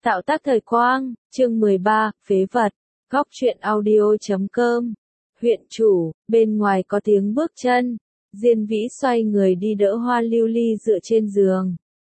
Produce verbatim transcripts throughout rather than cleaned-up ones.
Tạo tác thời quang, chương mười ba, phế vật, góc truyện audio chấm com. Huyện chủ, bên ngoài có tiếng bước chân, Diên Vĩ xoay người đi đỡ Hoa Lưu Ly dựa trên giường.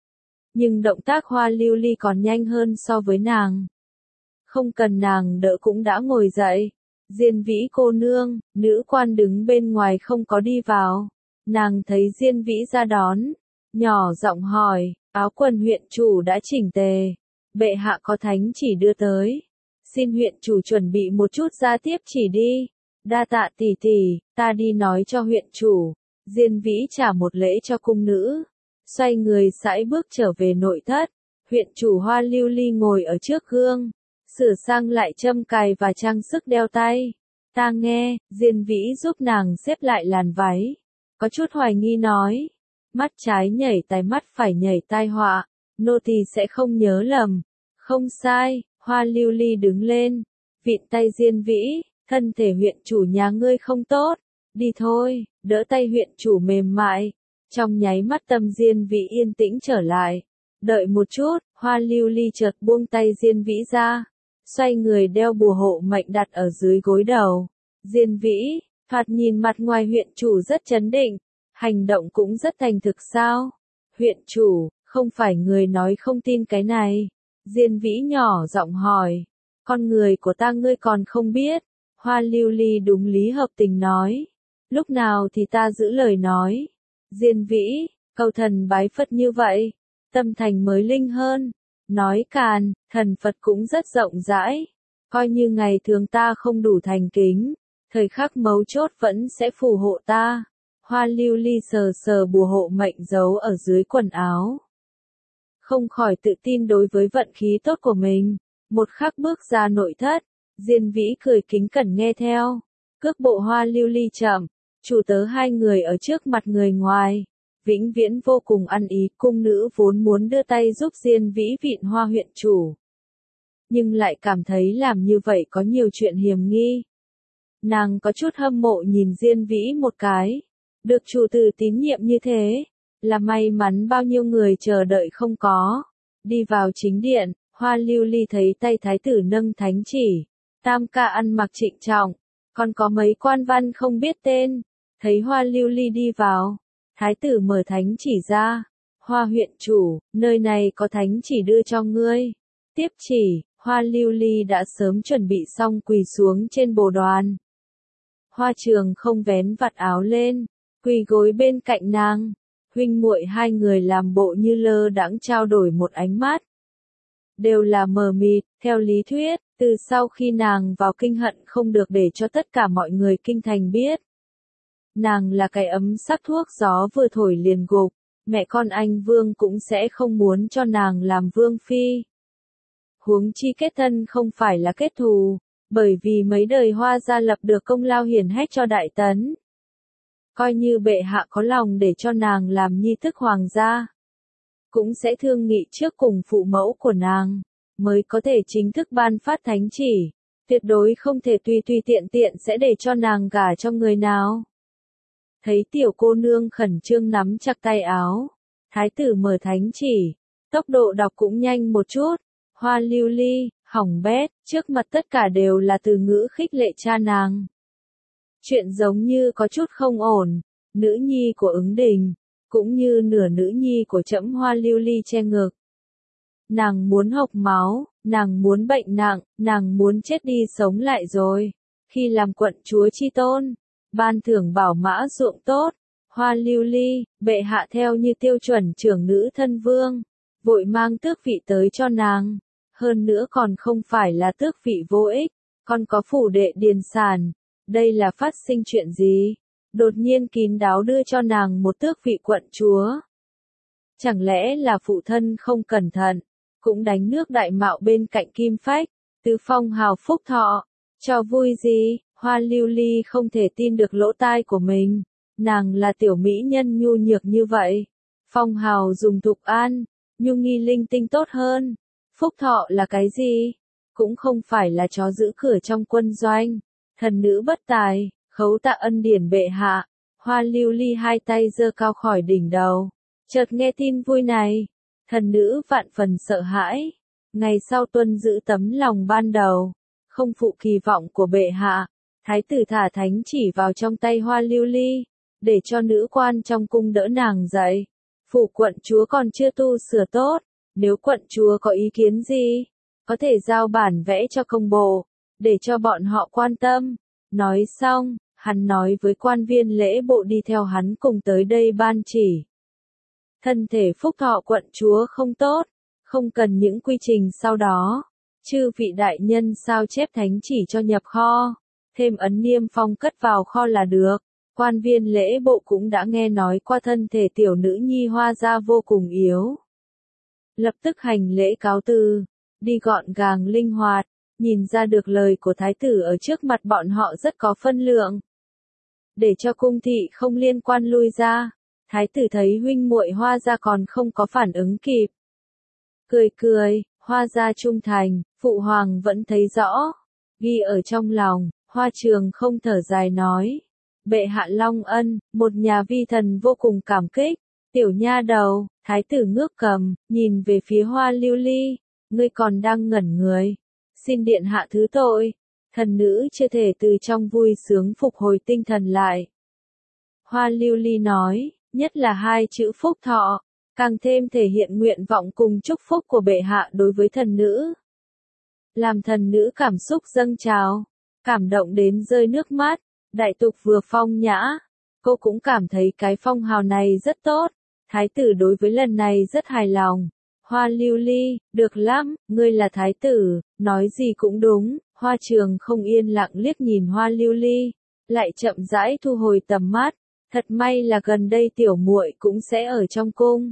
Nhưng động tác Hoa Lưu Ly còn nhanh hơn so với nàng. Không cần nàng đỡ cũng đã ngồi dậy. Diên Vĩ cô nương, nữ quan đứng bên ngoài không có đi vào. Nàng thấy Diên Vĩ ra đón, nhỏ giọng hỏi, áo quần huyện chủ đã chỉnh tề. Bệ hạ có thánh chỉ đưa tới. Xin huyện chủ chuẩn bị một chút ra tiếp chỉ đi. Đa tạ tỷ tỷ, ta đi nói cho huyện chủ. Diên Vĩ trả một lễ cho cung nữ. Xoay người sải bước trở về nội thất. Huyện chủ Hoa Lưu Ly ngồi ở trước gương. Sửa sang lại châm cài và trang sức đeo tay. Ta nghe, Diên Vĩ giúp nàng xếp lại làn váy. Có chút hoài nghi nói. Mắt trái nhảy tai mắt phải nhảy tai họa. Nô tỳ sẽ không nhớ lầm. Không sai, Hoa Lưu Ly đứng lên. Vịn tay Diên Vĩ, thân thể huyện chủ nhà ngươi không tốt. Đi thôi, đỡ tay huyện chủ mềm mại. Trong nháy mắt tâm Diên Vĩ yên tĩnh trở lại. Đợi một chút, Hoa Lưu Ly chợt buông tay Diên Vĩ ra. Xoay người đeo bùa hộ mệnh đặt ở dưới gối đầu. Diên Vĩ, thoạt nhìn mặt ngoài huyện chủ rất trấn định. Hành động cũng rất thành thực sao? Huyện chủ, không phải người nói không tin cái này. Diên Vĩ nhỏ giọng hỏi. Con người của ta ngươi còn không biết. Hoa Lưu Ly đúng lý hợp tình nói. Lúc nào thì ta giữ lời nói. Diên Vĩ, cầu thần bái Phật như vậy. Tâm thành mới linh hơn. Nói càn, thần Phật cũng rất rộng rãi. Coi như ngày thường ta không đủ thành kính. Thời khắc mấu chốt vẫn sẽ phù hộ ta. Hoa Lưu Ly sờ sờ bùa hộ mệnh giấu ở dưới quần áo. Không khỏi tự tin đối với vận khí tốt của mình. Một khắc bước ra nội thất. Diên Vĩ cười kính cẩn nghe theo. Cước bộ Hoa Lưu Ly chậm. Chủ tớ hai người ở trước mặt người ngoài. Vĩnh viễn vô cùng ăn ý. Cung nữ vốn muốn đưa tay giúp Diên Vĩ vịn Hoa huyện chủ. Nhưng lại cảm thấy làm như vậy có nhiều chuyện hiềm nghi. Nàng có chút hâm mộ nhìn Diên Vĩ một cái. Được chủ tử tín nhiệm như thế. Là may mắn bao nhiêu người chờ đợi không có. Đi vào chính điện, Hoa Lưu Ly thấy tay thái tử nâng thánh chỉ. Tam ca ăn mặc trịnh trọng. Còn có mấy quan văn không biết tên. Thấy Hoa Lưu Ly đi vào. Thái tử mở thánh chỉ ra. Hoa huyện chủ, nơi này có thánh chỉ đưa cho ngươi. Tiếp chỉ, Hoa Lưu Ly đã sớm chuẩn bị xong quỳ xuống trên bồ đoàn. Hoa Trường không vén vạt áo lên. Quỳ gối bên cạnh nàng. Huynh muội hai người làm bộ như lơ đãng trao đổi một ánh mắt. Đều là mờ mịt, theo lý thuyết, từ sau khi nàng vào kinh hận không được để cho tất cả mọi người kinh thành biết. Nàng là cái ấm sắc thuốc gió vừa thổi liền gục, mẹ con anh Vương cũng sẽ không muốn cho nàng làm Vương Phi. Huống chi kết thân không phải là kết thù, bởi vì mấy đời Hoa gia lập được công lao hiển hách cho Đại Tấn. Coi như bệ hạ có lòng để cho nàng làm nhi thức hoàng gia. Cũng sẽ thương nghị trước cùng phụ mẫu của nàng. Mới có thể chính thức ban phát thánh chỉ. Tuyệt đối không thể tùy tùy tiện tiện sẽ để cho nàng gả cho người nào. Thấy tiểu cô nương khẩn trương nắm chặt tay áo. Thái tử mở thánh chỉ. Tốc độ đọc cũng nhanh một chút. Hoa Lưu Ly, hỏng bét, trước mặt tất cả đều là từ ngữ khích lệ cha nàng. Chuyện giống như có chút không ổn, nữ nhi của ứng đình, cũng như nửa nữ nhi của trẫm Hoa Lưu Ly che ngực. Nàng muốn hộc máu, nàng muốn bệnh nặng, nàng muốn chết đi sống lại rồi. Khi làm quận chúa chi tôn, ban thưởng bảo mã ruộng tốt, Hoa Lưu Ly, bệ hạ theo như tiêu chuẩn trưởng nữ thân vương, vội mang tước vị tới cho nàng. Hơn nữa còn không phải là tước vị vô ích, còn có phủ đệ điền sản. Đây là phát sinh chuyện gì? Đột nhiên kín đáo đưa cho nàng một tước vị quận chúa. Chẳng lẽ là phụ thân không cẩn thận, cũng đánh nước đại mạo bên cạnh Kim Phách, tứ phong hào phúc thọ, cho vui gì? Hoa Lưu Ly không thể tin được lỗ tai của mình, nàng là tiểu mỹ nhân nhu nhược như vậy. Phong hào dùng thục an, nhu nghi linh tinh tốt hơn. Phúc thọ là cái gì? Cũng không phải là chó giữ cửa trong quân doanh. Thần nữ bất tài, khấu tạ ân điển bệ hạ. Hoa Lưu Ly hai tay giơ cao khỏi đỉnh đầu. Chợt nghe tin vui này. Thần nữ vạn phần sợ hãi. Ngày sau tuân giữ tấm lòng ban đầu, không phụ kỳ vọng của bệ hạ, thái tử thả thánh chỉ vào trong tay Hoa Lưu Ly, để cho nữ quan trong cung đỡ nàng dậy. Phủ quận chúa còn chưa tu sửa tốt, nếu quận chúa có ý kiến gì, có thể giao bản vẽ cho công bộ, để cho bọn họ quan tâm. Nói xong, hắn nói với quan viên lễ bộ đi theo hắn cùng tới đây ban chỉ. Thân thể phúc thọ quận chúa không tốt, không cần những quy trình sau đó. Chư vị đại nhân sao chép thánh chỉ cho nhập kho, thêm ấn niêm phong cất vào kho là được. Quan viên lễ bộ cũng đã nghe nói qua thân thể tiểu nữ nhi Hoa gia vô cùng yếu. Lập tức hành lễ cáo từ, đi gọn gàng linh hoạt, nhìn ra được lời của thái tử ở trước mặt bọn họ rất có phân lượng. Để cho cung thị không liên quan lui ra, thái tử thấy huynh muội Hoa gia còn không có phản ứng kịp. Cười cười, Hoa gia trung thành, phụ hoàng vẫn thấy rõ, ghi ở trong lòng. Hoa Trường không thở dài nói, bệ hạ long ân, một nhà vi thần vô cùng cảm kích. Tiểu nha đầu, thái tử ngước cầm, nhìn về phía Hoa Lưu Ly, ngươi còn đang ngẩn người, xin điện hạ thứ tội. Thần nữ chưa thể từ trong vui sướng phục hồi tinh thần lại. Hoa Lưu Ly nói, nhất là hai chữ phúc thọ, càng thêm thể hiện nguyện vọng cùng chúc phúc của bệ hạ đối với thần nữ. Làm thần nữ cảm xúc dâng trào, cảm động đến rơi nước mắt. Đại tục vừa phong nhã, cô cũng cảm thấy cái phong hào này rất tốt. Thái tử đối với lần này rất hài lòng. Hoa Lưu Ly, được lắm, ngươi là thái tử, nói gì cũng đúng. Hoa Trường không yên lặng liếc nhìn Hoa Lưu Ly, lại chậm rãi thu hồi tầm mắt. Thật may là gần đây tiểu muội cũng sẽ ở trong cung.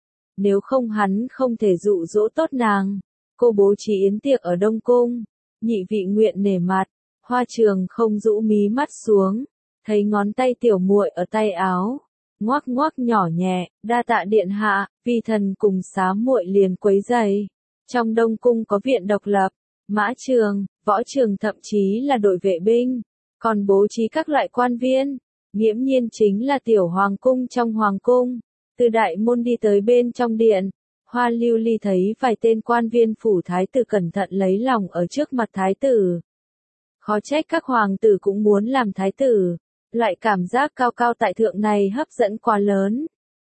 Nếu không hắn không thể dụ dỗ tốt nàng. Cô bố trí yến tiệc ở Đông Cung, nhị vị nguyện nể mặt. Hoa Trường không rũ mí mắt xuống, thấy ngón tay tiểu muội ở tay áo, ngoác ngoác nhỏ nhẹ, đa tạ điện hạ, vi thần cùng xá muội liền quấy giày. Trong Đông Cung có viện độc lập, mã trường, võ trường thậm chí là đội vệ binh, còn bố trí các loại quan viên, nghiễm nhiên chính là tiểu hoàng cung trong hoàng cung. Từ đại môn đi tới bên trong điện, Hoa Lưu Ly thấy vài tên quan viên phủ thái tử cẩn thận lấy lòng ở trước mặt thái tử. Khó trách các hoàng tử cũng muốn làm thái tử, loại cảm giác cao cao tại thượng này hấp dẫn quá lớn.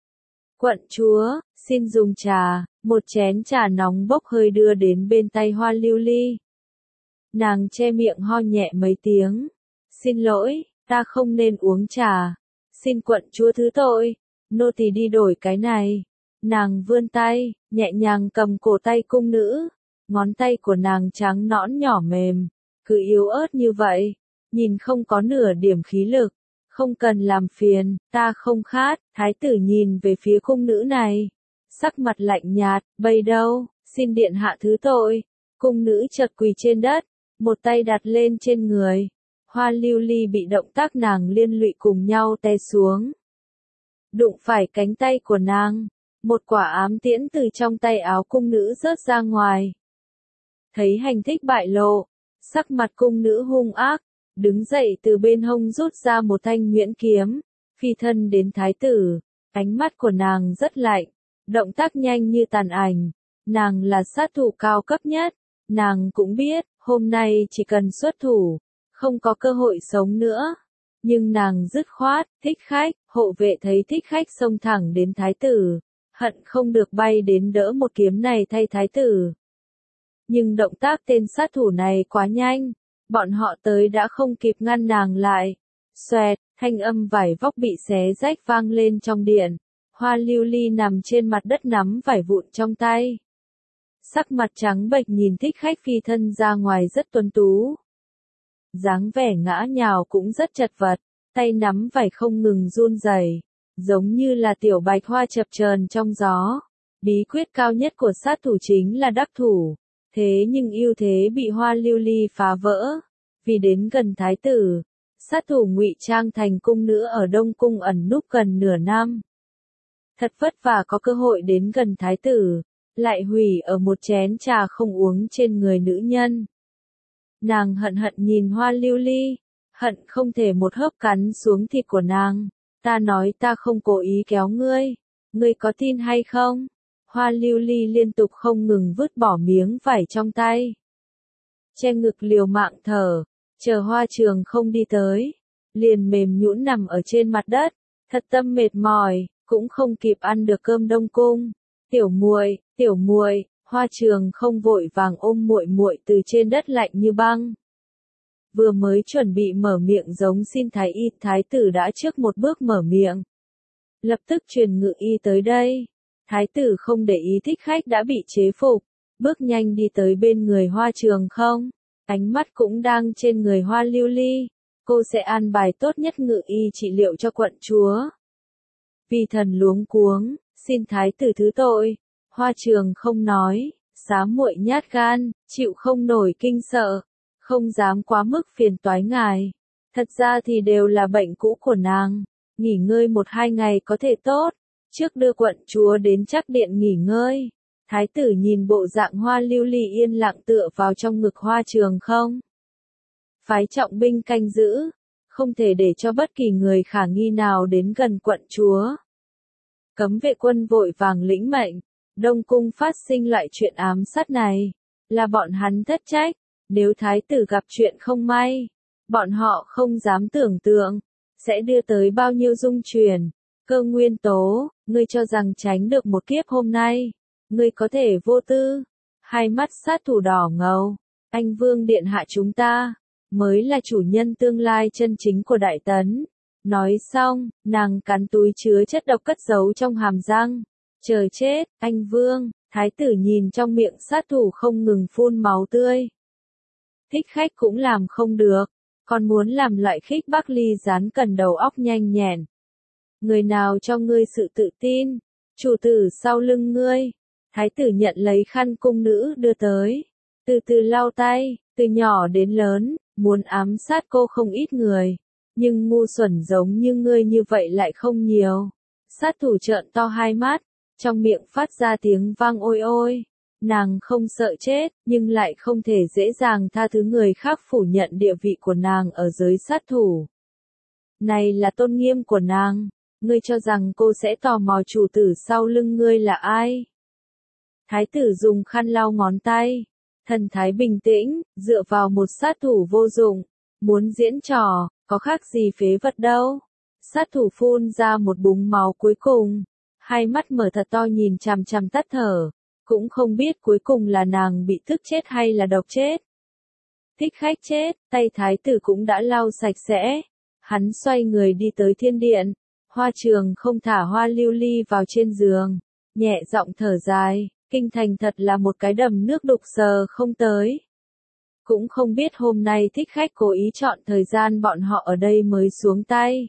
Quận chúa, xin dùng trà, một chén trà nóng bốc hơi đưa đến bên tay Hoa Lưu Ly. Nàng che miệng ho nhẹ mấy tiếng, xin lỗi, ta không nên uống trà, xin quận chúa thứ tội, nô tỳ đi đổi cái này. Nàng vươn tay, nhẹ nhàng cầm cổ tay cung nữ, ngón tay của nàng trắng nõn nhỏ mềm. Cứ yếu ớt như vậy, nhìn không có nửa điểm khí lực, không cần làm phiền, ta không khát. Thái tử nhìn về phía cung nữ này, sắc mặt lạnh nhạt, bây đâu, xin điện hạ thứ tội. Cung nữ chợt quỳ trên đất, một tay đặt lên trên người. Hoa Lưu Ly bị động tác nàng liên lụy cùng nhau té xuống. Đụng phải cánh tay của nàng, một quả ám tiễn từ trong tay áo cung nữ rớt ra ngoài. Thấy hành thích bại lộ, sắc mặt cung nữ hung ác, đứng dậy từ bên hông rút ra một thanh nhuyễn kiếm, phi thân đến thái tử. Ánh mắt của nàng rất lạnh, động tác nhanh như tàn ảnh. Nàng là sát thủ cao cấp nhất, nàng cũng biết, hôm nay chỉ cần xuất thủ, không có cơ hội sống nữa. Nhưng nàng dứt khoát, thích khách, hộ vệ thấy thích khách xông thẳng đến thái tử, hận không được bay đến đỡ một kiếm này thay thái tử. Nhưng động tác tên sát thủ này quá nhanh, bọn họ tới đã không kịp ngăn nàng lại. Xoẹt, thanh âm vải vóc bị xé rách vang lên trong điện. Hoa Lưu Ly nằm trên mặt đất nắm vải vụn trong tay. Sắc mặt trắng bệch nhìn thích khách phi thân ra ngoài rất tuấn tú. Dáng vẻ ngã nhào cũng rất chật vật, tay nắm vải không ngừng run rẩy, giống như là tiểu bạch hoa chập chờn trong gió. Bí quyết cao nhất của sát thủ chính là đắc thủ. Thế nhưng ưu thế bị Hoa Lưu Ly phá vỡ, vì đến gần thái tử, sát thủ ngụy trang thành cung nữ ở Đông Cung ẩn núp gần nửa năm. Thật vất vả có cơ hội đến gần thái tử, lại hủy ở một chén trà không uống trên người nữ nhân. Nàng hận hận nhìn Hoa Lưu Ly, hận không thể một hớp cắn xuống thịt của nàng. Ta nói ta không cố ý kéo ngươi, ngươi có tin hay không? Hoa lưu ly liên tục không ngừng vứt bỏ miếng vải trong tay. Che ngực liều mạng thở, chờ Hoa Trường không đi tới. Liền mềm nhũn nằm ở trên mặt đất, thật tâm mệt mỏi, cũng không kịp ăn được cơm đông cung. Tiểu muội, tiểu muội, Hoa Trường không vội vàng ôm muội muội từ trên đất lạnh như băng. Vừa mới chuẩn bị mở miệng giống xin thái y, thái tử đã trước một bước mở miệng. Lập tức truyền ngự y tới đây. Thái tử không để ý thích khách đã bị chế phục, bước nhanh đi tới bên người Hoa Trường không, ánh mắt cũng đang trên người Hoa lưu ly. Cô sẽ an bài tốt nhất ngự y trị liệu cho quận chúa. Vì thần luống cuống, xin thái tử thứ tội. Hoa Trường không nói, xá muội nhát gan, chịu không nổi kinh sợ, không dám quá mức phiền toái ngài. Thật ra thì đều là bệnh cũ của nàng, nghỉ ngơi một hai ngày có thể tốt. Trước đưa quận chúa đến Trác điện nghỉ ngơi. Thái tử nhìn bộ dạng Hoa lưu ly yên lặng tựa vào trong ngực Hoa Trường không. Phái trọng binh canh giữ, không thể để cho bất kỳ người khả nghi nào đến gần quận chúa. Cấm vệ quân vội vàng lĩnh mệnh, Đông cung phát sinh loại chuyện ám sát này, là bọn hắn thất trách, nếu thái tử gặp chuyện không may, bọn họ không dám tưởng tượng, sẽ đưa tới bao nhiêu dung truyền. Cơ Nguyên Tố, ngươi cho rằng tránh được một kiếp hôm nay, ngươi có thể vô tư. Hai mắt sát thủ đỏ ngầu, anh Vương điện hạ chúng ta mới là chủ nhân tương lai chân chính của Đại Tấn. Nói xong, nàng cắn túi chứa chất độc cất giấu trong hàm răng. Chờ chết, anh Vương, thái tử nhìn trong miệng sát thủ không ngừng phun máu tươi. Thích khách cũng làm không được, còn muốn làm loại khích Bắc Ly Gián cần đầu óc nhanh nhẹn. Người nào cho ngươi sự tự tin? Chủ tử sau lưng ngươi. Thái tử nhận lấy khăn cung nữ đưa tới, từ từ lau tay, từ nhỏ đến lớn, muốn ám sát cô không ít người, nhưng ngu xuẩn giống như ngươi như vậy lại không nhiều. Sát thủ trợn to hai mắt, trong miệng phát ra tiếng vang ôi ôi. Nàng không sợ chết, nhưng lại không thể dễ dàng tha thứ người khác phủ nhận địa vị của nàng ở giới sát thủ. Này là tôn nghiêm của nàng, ngươi cho rằng cô sẽ tò mò chủ tử sau lưng ngươi là ai? Thái tử dùng khăn lau ngón tay, thần thái bình tĩnh, dựa vào một sát thủ vô dụng, muốn diễn trò, có khác gì phế vật đâu. Sát thủ phun ra một búng máu cuối cùng, hai mắt mở thật to nhìn chằm chằm tắt thở, cũng không biết cuối cùng là nàng bị thức chết hay là độc chết. Thích khách chết, tay thái tử cũng đã lau sạch sẽ, hắn xoay người đi tới thiên điện. Hoa Trường không thả Hoa lưu ly vào trên giường, nhẹ giọng thở dài, kinh thành thật là một cái đầm nước đục sờ không tới. Cũng không biết hôm nay thích khách cố ý chọn thời gian bọn họ ở đây mới xuống tay.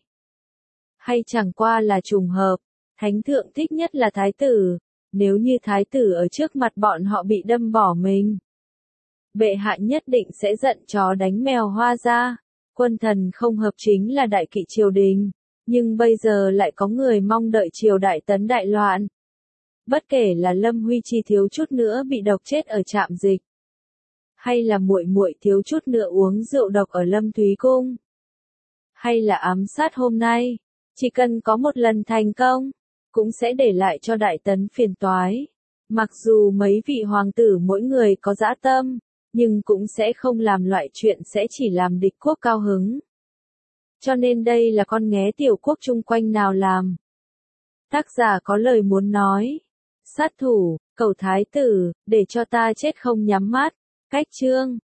Hay chẳng qua là trùng hợp, thánh thượng thích nhất là thái tử, nếu như thái tử ở trước mặt bọn họ bị đâm bỏ mình. Bệ hạ nhất định sẽ giận chó đánh mèo Hoa ra, quân thần không hợp chính là đại kỵ triều đình. Nhưng bây giờ lại có người mong đợi triều đại tấn đại loạn. Bất kể là Lâm Huy Chi thiếu chút nữa bị độc chết ở trạm dịch, hay là muội muội thiếu chút nữa uống rượu độc ở Lâm Thúy Cung, hay là ám sát hôm nay, chỉ cần có một lần thành công, cũng sẽ để lại cho Đại Tấn phiền toái. Mặc dù mấy vị hoàng tử mỗi người có dã tâm, nhưng cũng sẽ không làm loại chuyện sẽ chỉ làm địch quốc cao hứng. Cho nên đây là con nghé tiểu quốc chung quanh nào làm. Tác giả có lời muốn nói. Sát thủ, cầu thái tử, để cho ta chết không nhắm mắt. Cách chương.